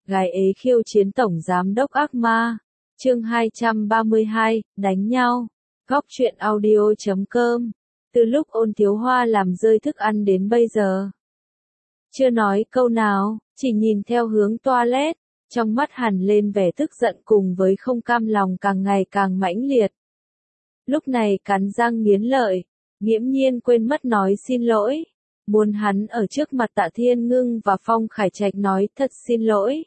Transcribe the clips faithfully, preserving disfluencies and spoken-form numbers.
gái ế khiêu chiến tổng giám đốc ác ma. Chương hai trăm ba mươi hai, đánh nhau. Góc truyện audio chấm com. Từ lúc Ôn Thiếu Hoa làm rơi thức ăn đến bây giờ, chưa nói câu nào, chỉ nhìn theo hướng toilet, trong mắt hằn lên vẻ tức giận cùng với không cam lòng càng ngày càng mãnh liệt. Lúc này cắn răng nghiến lợi, nghiễm nhiên quên mất nói xin lỗi, muốn hắn ở trước mặt Tạ Thiên Ngưng và Phong Khải Trạch nói thật xin lỗi.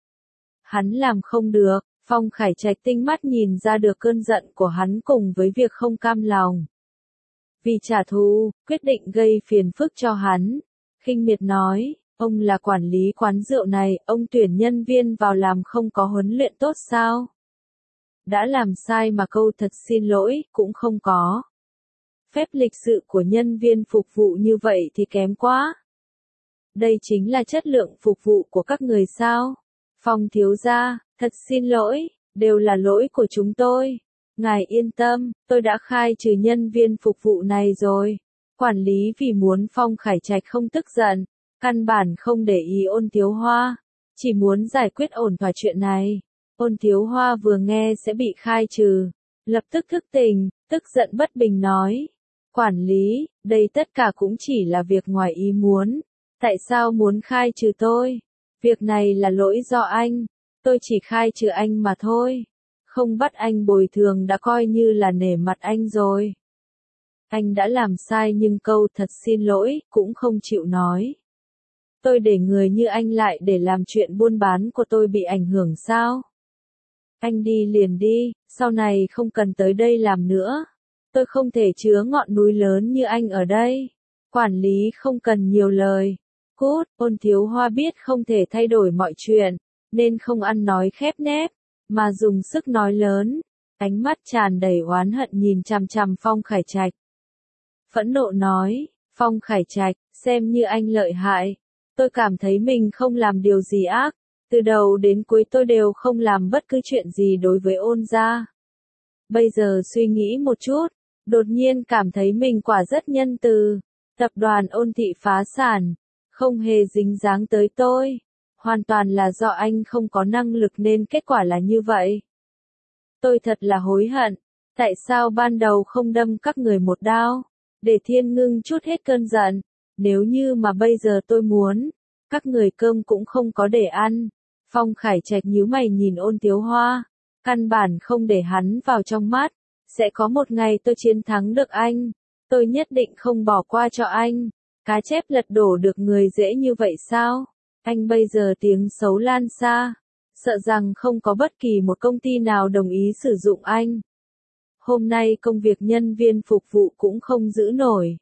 Hắn làm không được, Phong Khải Trạch tinh mắt nhìn ra được cơn giận của hắn cùng với việc không cam lòng. Vì trả thù, quyết định gây phiền phức cho hắn. Khinh miệt nói, ông là quản lý quán rượu này, ông tuyển nhân viên vào làm không có huấn luyện tốt sao? Đã làm sai mà câu thật xin lỗi, cũng không có. Phép lịch sự của nhân viên phục vụ như vậy thì kém quá. Đây chính là chất lượng phục vụ của các người sao? Phong thiếu gia, thật xin lỗi, đều là lỗi của chúng tôi. Ngài yên tâm, tôi đã khai trừ nhân viên phục vụ này rồi. Quản lý vì muốn Phong Khải Trạch không tức giận, căn bản không để ý Ôn Thiếu Hoa, chỉ muốn giải quyết ổn thỏa chuyện này. Ôn Thiếu Hoa vừa nghe sẽ bị khai trừ, lập tức thức tỉnh, tức giận bất bình nói. Quản lý, đây tất cả cũng chỉ là việc ngoài ý muốn. Tại sao muốn khai trừ tôi? Việc này là lỗi do anh, tôi chỉ khai trừ anh mà thôi. Không bắt anh bồi thường đã coi như là nể mặt anh rồi. Anh đã làm sai nhưng câu thật xin lỗi cũng không chịu nói. Tôi để người như anh lại để làm chuyện buôn bán của tôi bị ảnh hưởng sao? Anh đi liền đi, sau này không cần tới đây làm nữa. Tôi không thể chứa ngọn núi lớn như anh ở đây. Quản lý không cần nhiều lời. Cút, Ôn Thiếu Hoa biết không thể thay đổi mọi chuyện, nên không ăn nói khép nép, mà dùng sức nói lớn, ánh mắt tràn đầy oán hận nhìn chằm chằm Phong Khải Trạch. Phẫn nộ nói, Phong Khải Trạch, xem như anh lợi hại. Tôi cảm thấy mình không làm điều gì ác, từ đầu đến cuối tôi đều không làm bất cứ chuyện gì đối với Ôn gia. Bây giờ suy nghĩ một chút, đột nhiên cảm thấy mình quả rất nhân từ. Tập đoàn Ôn thị phá sản, không hề dính dáng tới tôi. Hoàn toàn là do anh không có năng lực nên kết quả là như vậy. Tôi thật là hối hận, tại sao ban đầu không đâm các người một đao, để Thiên Ngưng chút hết cơn giận. Nếu như mà bây giờ tôi muốn, các người cơm cũng không có để ăn. Phong Khải Trạch nhíu mày nhìn Ôn Thiếu Hoa, căn bản không để hắn vào trong mắt. Sẽ có một ngày tôi chiến thắng được anh, tôi nhất định không bỏ qua cho anh. Cá chép lật đổ được người dễ như vậy sao? Anh bây giờ tiếng xấu lan xa, sợ rằng không có bất kỳ một công ty nào đồng ý sử dụng anh. Hôm nay công việc nhân viên phục vụ cũng không giữ nổi.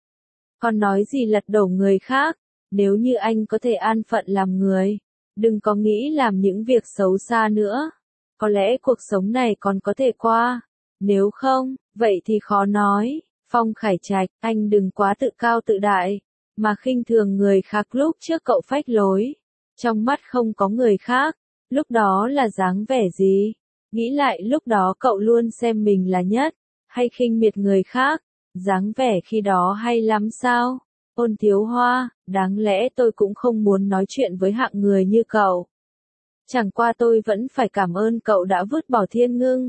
Còn nói gì lật đổ người khác, nếu như anh có thể an phận làm người, đừng có nghĩ làm những việc xấu xa nữa. Có lẽ cuộc sống này còn có thể qua, nếu không, vậy thì khó nói. Phong Khải Trạch, anh đừng quá tự cao tự đại, mà khinh thường người khác. Lúc trước cậu phách lối, trong mắt không có người khác, lúc đó là dáng vẻ gì? Nghĩ lại lúc đó cậu luôn xem mình là nhất, hay khinh miệt người khác, dáng vẻ khi đó hay lắm sao? Ôn Thiếu Hoa, đáng lẽ tôi cũng không muốn nói chuyện với hạng người như cậu. Chẳng qua tôi vẫn phải cảm ơn cậu đã vứt bỏ Thiên Ngưng.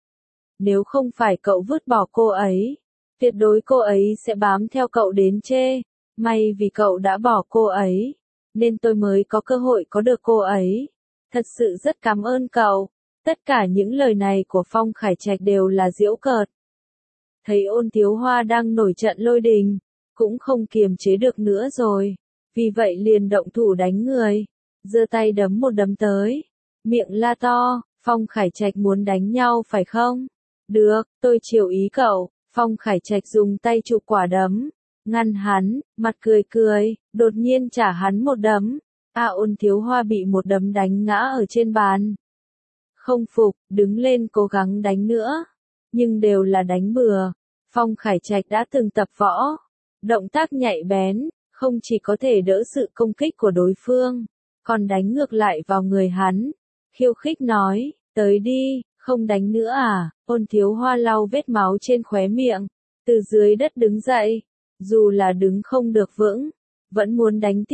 Nếu không phải cậu vứt bỏ cô ấy, tuyệt đối cô ấy sẽ bám theo cậu đến chê. May vì cậu đã bỏ cô ấy, nên tôi mới có cơ hội có được cô ấy. Thật sự rất cảm ơn cậu. Tất cả những lời này của Phong Khải Trạch đều là giễu cợt. Thấy Ôn Thiếu Hoa đang nổi trận lôi đình, cũng không kiềm chế được nữa rồi. Vì vậy liền động thủ đánh người, giơ tay đấm một đấm tới, miệng la to, Phong Khải Trạch muốn đánh nhau phải không? Được, tôi chiều ý cậu. Phong Khải Trạch dùng tay chụp quả đấm, ngăn hắn, mặt cười cười, đột nhiên trả hắn một đấm. A Ôn Thiếu Hoa bị một đấm đánh ngã ở trên bàn. Không phục, đứng lên cố gắng đánh nữa, nhưng đều là đánh bừa. Phong Khải Trạch đã từng tập võ, động tác nhạy bén, không chỉ có thể đỡ sự công kích của đối phương, còn đánh ngược lại vào người hắn. Khiêu khích nói, tới đi, không đánh nữa à? Ôn Thiếu Hoa lau vết máu trên khóe miệng, từ dưới đất đứng dậy, dù là đứng không được vững, vẫn muốn đánh tiếp.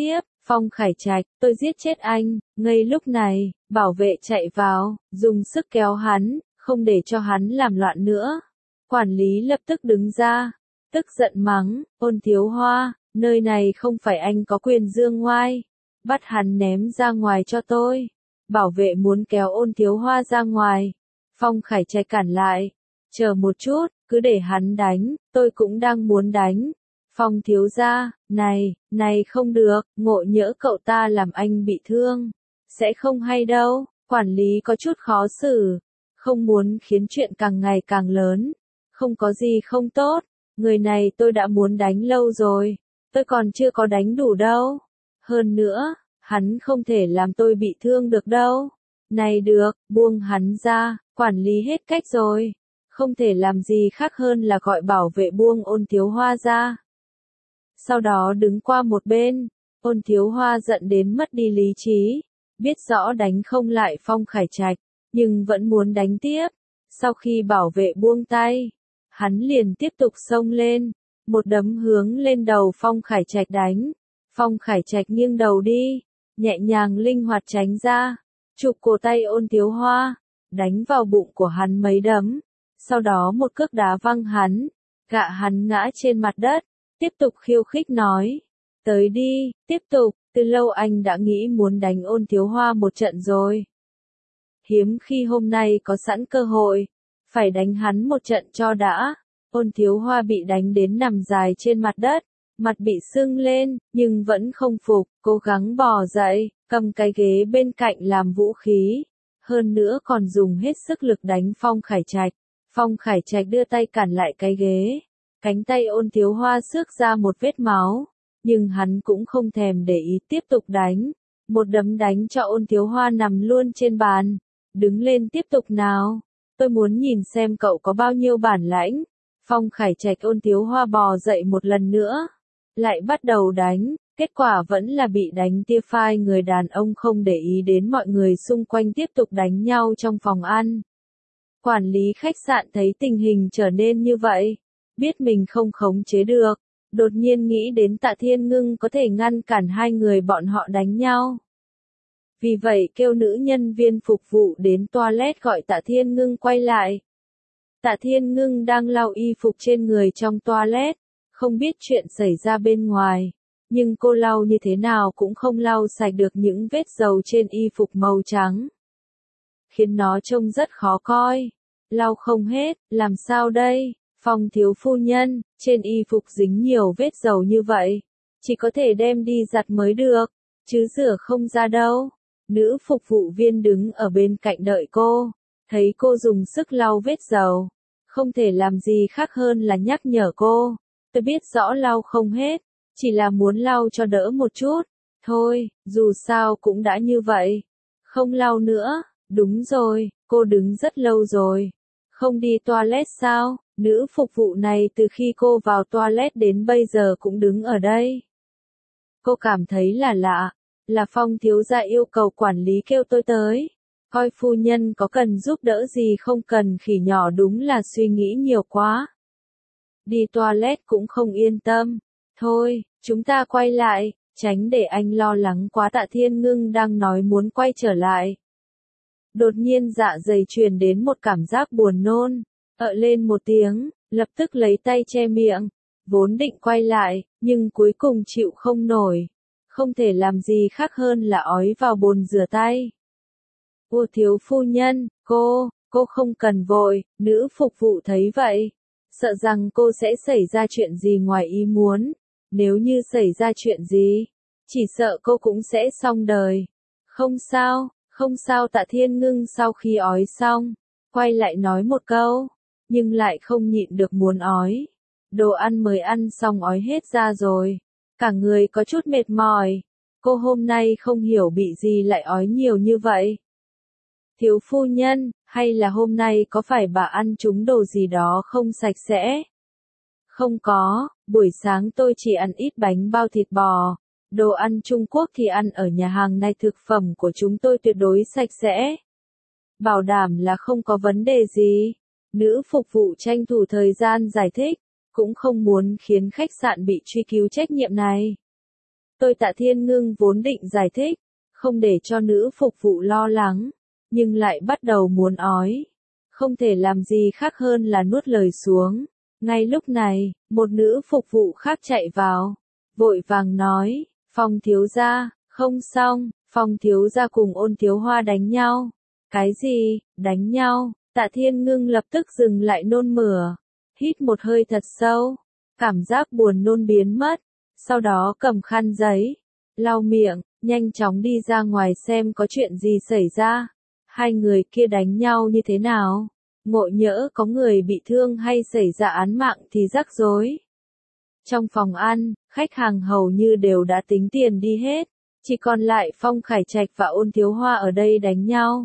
Phong Khải Trạch, tôi giết chết anh. Ngay lúc này, bảo vệ chạy vào, dùng sức kéo hắn, không để cho hắn làm loạn nữa. Quản lý lập tức đứng ra, tức giận mắng, Ôn Thiếu Hoa, nơi này không phải anh có quyền dương ngoai. Bắt hắn ném ra ngoài cho tôi. Bảo vệ muốn kéo Ôn Thiếu Hoa ra ngoài. Phong Khải Trạch cản lại. Chờ một chút, cứ để hắn đánh, tôi cũng đang muốn đánh. Phong thiếu gia, này, này không được, ngộ nhỡ cậu ta làm anh bị thương. Sẽ không hay đâu, quản lý có chút khó xử. Không muốn khiến chuyện càng ngày càng lớn. Không có gì không tốt, người này tôi đã muốn đánh lâu rồi. Tôi còn chưa có đánh đủ đâu. Hơn nữa, hắn không thể làm tôi bị thương được đâu. Này được, buông hắn ra, quản lý hết cách rồi. Không thể làm gì khác hơn là gọi bảo vệ buông Ôn Thiếu Hoa ra. Sau đó đứng qua một bên, Ôn Thiếu Hoa giận đến mất đi lý trí, biết rõ đánh không lại Phong Khải Trạch, nhưng vẫn muốn đánh tiếp. Sau khi bảo vệ buông tay, hắn liền tiếp tục xông lên, một đấm hướng lên đầu Phong Khải Trạch đánh. Phong Khải Trạch nghiêng đầu đi, nhẹ nhàng linh hoạt tránh ra, chụp cổ tay Ôn Thiếu Hoa, đánh vào bụng của hắn mấy đấm, sau đó một cước đá văng hắn, gạ hắn ngã trên mặt đất, tiếp tục khiêu khích nói, tới đi, tiếp tục, từ lâu anh đã nghĩ muốn đánh Ôn Thiếu Hoa một trận rồi. Hiếm khi hôm nay có sẵn cơ hội, phải đánh hắn một trận cho đã. Ôn Thiếu Hoa bị đánh đến nằm dài trên mặt đất, mặt bị sưng lên, nhưng vẫn không phục, cố gắng bò dậy, cầm cái ghế bên cạnh làm vũ khí. Hơn nữa còn dùng hết sức lực đánh Phong Khải Trạch. Phong Khải Trạch đưa tay cản lại cái ghế. Cánh tay Ôn Thiếu Hoa xước ra một vết máu, nhưng hắn cũng không thèm để ý tiếp tục đánh. Một đấm đánh cho Ôn Thiếu Hoa nằm luôn trên bàn. Đứng lên tiếp tục nào. Tôi muốn nhìn xem cậu có bao nhiêu bản lãnh. Phong Khải Trạch Ôn Thiếu Hoa bò dậy một lần nữa. Lại bắt đầu đánh. Kết quả vẫn là bị đánh tia phai, người đàn ông không để ý đến mọi người xung quanh tiếp tục đánh nhau trong phòng ăn. Quản lý khách sạn thấy tình hình trở nên như vậy, biết mình không khống chế được, đột nhiên nghĩ đến Tạ Thiên Ngưng có thể ngăn cản hai người bọn họ đánh nhau. Vì vậy kêu nữ nhân viên phục vụ đến toilet gọi Tạ Thiên Ngưng quay lại. Tạ Thiên Ngưng đang lau y phục trên người trong toilet, không biết chuyện xảy ra bên ngoài, nhưng cô lau như thế nào cũng không lau sạch được những vết dầu trên y phục màu trắng, khiến nó trông rất khó coi. Lau không hết, làm sao đây? Phong thiếu phu nhân, trên y phục dính nhiều vết dầu như vậy, chỉ có thể đem đi giặt mới được, chứ rửa không ra đâu. Nữ phục vụ viên đứng ở bên cạnh đợi cô, thấy cô dùng sức lau vết dầu, không thể làm gì khác hơn là nhắc nhở cô. Tôi biết rõ lau không hết, chỉ là muốn lau cho đỡ một chút. Thôi, dù sao cũng đã như vậy. Không lau nữa, đúng rồi, cô đứng rất lâu rồi. Không đi toilet sao? Nữ phục vụ này từ khi cô vào toilet đến bây giờ cũng đứng ở đây. Cô cảm thấy là lạ, là Phong thiếu gia yêu cầu quản lý kêu tôi tới. Coi phu nhân có cần giúp đỡ gì không? Cần khỉ nhỏ đúng là suy nghĩ nhiều quá. Đi toilet cũng không yên tâm. Thôi, chúng ta quay lại, tránh để anh lo lắng quá. Tạ Thiên Ngưng đang nói muốn quay trở lại. Đột nhiên dạ dày truyền đến một cảm giác buồn nôn, ợ lên một tiếng, lập tức lấy tay che miệng, vốn định quay lại, nhưng cuối cùng chịu không nổi, không thể làm gì khác hơn là ói vào bồn rửa tay. Ô thiếu phu nhân, cô, cô không cần vội, nữ phục vụ thấy vậy, sợ rằng cô sẽ xảy ra chuyện gì ngoài ý muốn, nếu như xảy ra chuyện gì, chỉ sợ cô cũng sẽ xong đời. Không sao. Không sao. Tạ Thiên Ngưng sau khi ói xong, quay lại nói một câu, nhưng lại không nhịn được muốn ói. Đồ ăn mới ăn xong ói hết ra rồi, cả người có chút mệt mỏi. Cô hôm nay không hiểu bị gì lại ói nhiều như vậy. Thiếu phu nhân, hay là hôm nay có phải bà ăn trúng đồ gì đó không sạch sẽ? Không có, buổi sáng tôi chỉ ăn ít bánh bao thịt bò. Đồ ăn Trung Quốc thì ăn ở nhà hàng này, thực phẩm của chúng tôi tuyệt đối sạch sẽ. Bảo đảm là không có vấn đề gì. Nữ phục vụ tranh thủ thời gian giải thích, cũng không muốn khiến khách sạn bị truy cứu trách nhiệm này. Tôi Tạ Thiên Ngưng vốn định giải thích, không để cho nữ phục vụ lo lắng, nhưng lại bắt đầu muốn ói. Không thể làm gì khác hơn là nuốt lời xuống. Ngay lúc này, một nữ phục vụ khác chạy vào, vội vàng nói, Phong thiếu gia, không xong, Phong thiếu gia cùng Ôn Thiếu Hoa đánh nhau. Cái gì, đánh nhau? Tạ Thiên Ngưng lập tức dừng lại nôn mửa, hít một hơi thật sâu, cảm giác buồn nôn biến mất, sau đó cầm khăn giấy, lau miệng, nhanh chóng đi ra ngoài xem có chuyện gì xảy ra. Hai người kia đánh nhau như thế nào? Ngộ nhỡ có người bị thương hay xảy ra án mạng thì rắc rối. Trong phòng ăn, khách hàng hầu như đều đã tính tiền đi hết, chỉ còn lại Phong Khải Trạch và Ôn Thiếu Hoa ở đây đánh nhau.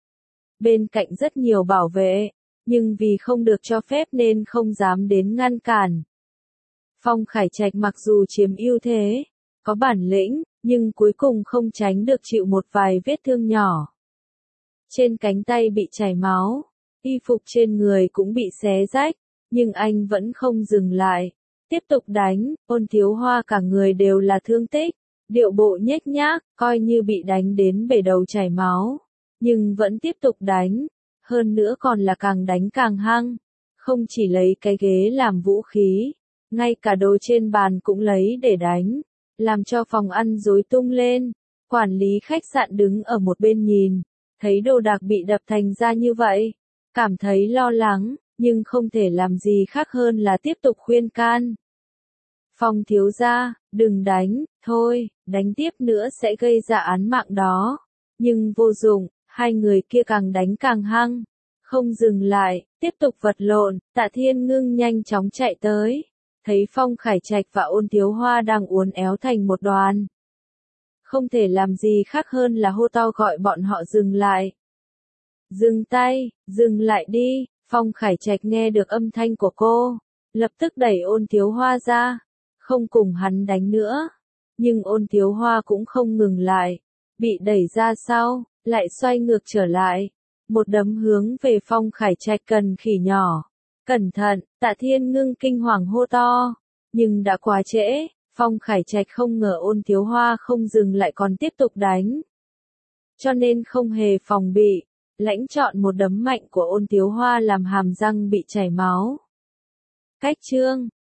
Bên cạnh rất nhiều bảo vệ, nhưng vì không được cho phép nên không dám đến ngăn cản. Phong Khải Trạch mặc dù chiếm ưu thế, có bản lĩnh, nhưng cuối cùng không tránh được chịu một vài vết thương nhỏ. Trên cánh tay bị chảy máu, y phục trên người cũng bị xé rách, nhưng anh vẫn không dừng lại, tiếp tục đánh. Ôn Thiếu Hoa cả người đều là thương tích, điệu bộ nhếch nhác, coi như bị đánh đến bể đầu chảy máu, nhưng vẫn tiếp tục đánh, hơn nữa còn là càng đánh càng hăng, không chỉ lấy cái ghế làm vũ khí, ngay cả đồ trên bàn cũng lấy để đánh, làm cho phòng ăn rối tung lên. Quản lý khách sạn đứng ở một bên nhìn, thấy đồ đạc bị đập thành ra như vậy, cảm thấy lo lắng, nhưng không thể làm gì khác hơn là tiếp tục khuyên can. Phong thiếu gia, đừng đánh, thôi, đánh tiếp nữa sẽ gây ra án mạng đó. Nhưng vô dụng, hai người kia càng đánh càng hăng, không dừng lại, tiếp tục vật lộn. Tạ Thiên Ngưng nhanh chóng chạy tới, thấy Phong Khải Trạch và Ôn Thiếu Hoa đang uốn éo thành một đoàn. Không thể làm gì khác hơn là hô to gọi bọn họ dừng lại. Dừng tay, dừng lại đi. Phong Khải Trạch nghe được âm thanh của cô, lập tức đẩy Ôn Thiếu Hoa ra, không cùng hắn đánh nữa. Nhưng Ôn Thiếu Hoa cũng không ngừng lại, bị đẩy ra sau, lại xoay ngược trở lại, một đấm hướng về Phong Khải Trạch cần khỉ nhỏ. Cẩn thận, Tạ Thiên Ngưng kinh hoàng hô to, nhưng đã quá trễ. Phong Khải Trạch không ngờ Ôn Thiếu Hoa không dừng lại còn tiếp tục đánh, cho nên không hề phòng bị, lãnh chọn một đấm mạnh của Ôn Thiếu Hoa làm hàm răng bị chảy máu. Cách chương